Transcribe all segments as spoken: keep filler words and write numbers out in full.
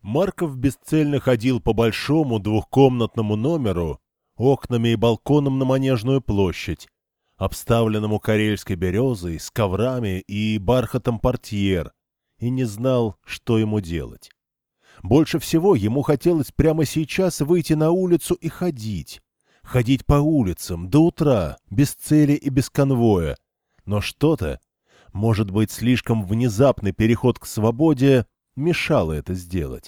Марков бесцельно ходил по большому двухкомнатному номеру, окнами и балконом на Манежную площадь, обставленному карельской березой, с коврами и бархатом портьер, и не знал, что ему делать. Больше всего ему хотелось прямо сейчас выйти на улицу и ходить. Ходить по улицам до утра, без цели и без конвоя. Но что-то, может быть, слишком внезапный переход к свободе, мешало это сделать.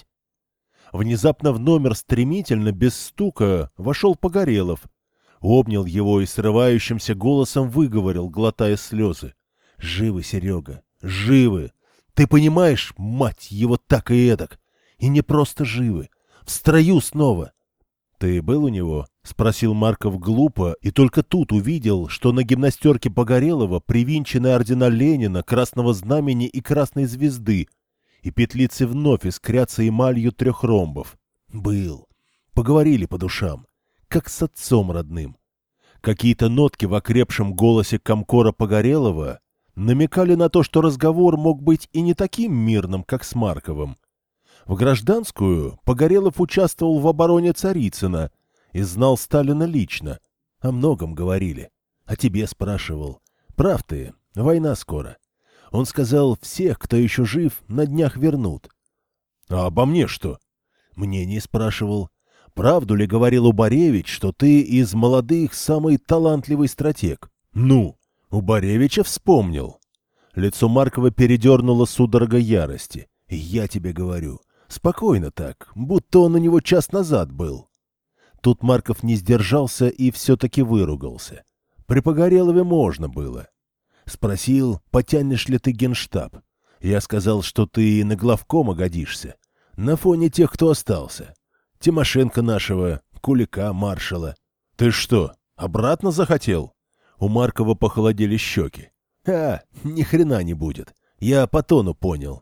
Внезапно в номер стремительно, без стука, вошел Погорелов, обнял его и срывающимся голосом выговорил, глотая слезы. «Живы, Серега, живы! Ты понимаешь, мать его, так и эдак! И не просто живы, в строю снова!» «Ты был у него?» — спросил Марков глупо, и только тут увидел, что на гимнастерке Погорелова привинчены ордена Ленина, Красного Знамени и Красной Звезды, и петлицы вновь искрятся эмалью трех ромбов. Был. Поговорили по душам, как с отцом родным. Какие-то нотки в окрепшем голосе комкора Погорелова намекали на то, что разговор мог быть и не таким мирным, как с Марковым. В гражданскую Погорелов участвовал в обороне Царицына и знал Сталина лично. О многом говорили. О тебе спрашивал. Прав ты, война скоро. Он сказал, всех, кто еще жив, на днях вернут. А обо мне что? Мнение спрашивал. Правду ли говорил Убаревич, что ты из молодых самый талантливый стратег? Ну, Убаревича вспомнил. Лицо Маркова передернуло судорога ярости. Я тебе говорю, спокойно так, будто он у него час назад был. Тут Марков не сдержался и все-таки выругался. При Погорелове можно было. Спросил, потянешь ли ты генштаб. Я сказал, что ты на главкома годишься. На фоне тех, кто остался. Тимошенко нашего, Кулика, маршала. Ты что, обратно захотел? У Маркова похолодели щеки. А, ни хрена не будет. Я по тону понял.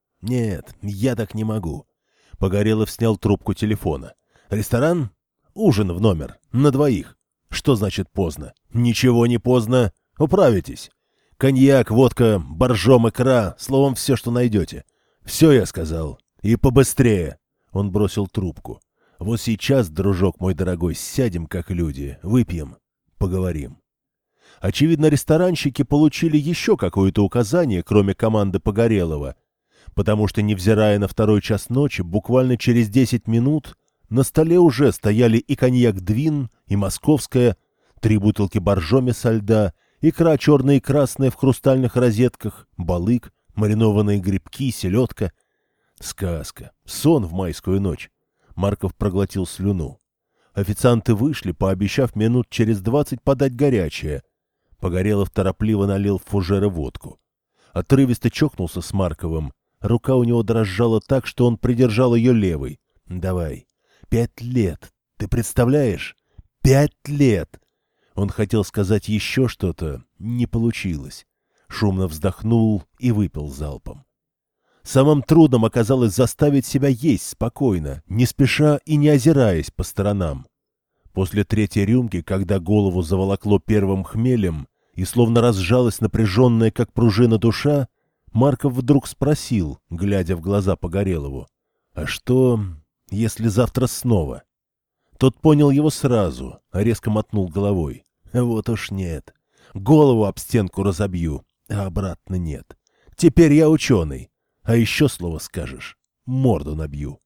Нет, я так не могу. Погорелов снял трубку телефона. Ресторан? Ужин в номер. На двоих. Что значит поздно? Ничего не поздно. Управитесь. Коньяк, водка, боржом, икра, словом, все, что найдете. Все, я сказал. И побыстрее. Он бросил трубку. Вот сейчас, дружок мой дорогой, сядем как люди, выпьем, поговорим. Очевидно, ресторанщики получили еще какое-то указание, кроме команды Погорелова, потому что, невзирая на второй час ночи, буквально через десять минут на столе уже стояли и коньяк «Двин», и московская, три бутылки боржоми со льда, икра черная и красная в хрустальных розетках, балык, маринованные грибки, селедка. Сказка. Сон в майскую ночь. Марков проглотил слюну. Официанты вышли, пообещав минут через двадцать подать горячее. Погорелов торопливо налил в фужеры водку. Отрывисто чокнулся с Марковым. Рука у него дрожала так, что он придержал ее левой. «Давай. Пять лет. Ты представляешь? Пять лет!» Он хотел сказать еще что-то, не получилось. Шумно вздохнул и выпил залпом. Самым трудным оказалось заставить себя есть спокойно, не спеша и не озираясь по сторонам. После третьей рюмки, когда голову заволокло первым хмелем и словно разжалась напряженная, как пружина, душа, Марков вдруг спросил, глядя в глаза Погорелову, «А что, если завтра снова?» Тот понял его сразу, а резко мотнул головой. «Вот уж нет. Голову об стенку разобью, а обратно нет. Теперь я ученый. А еще слово скажешь, морду набью».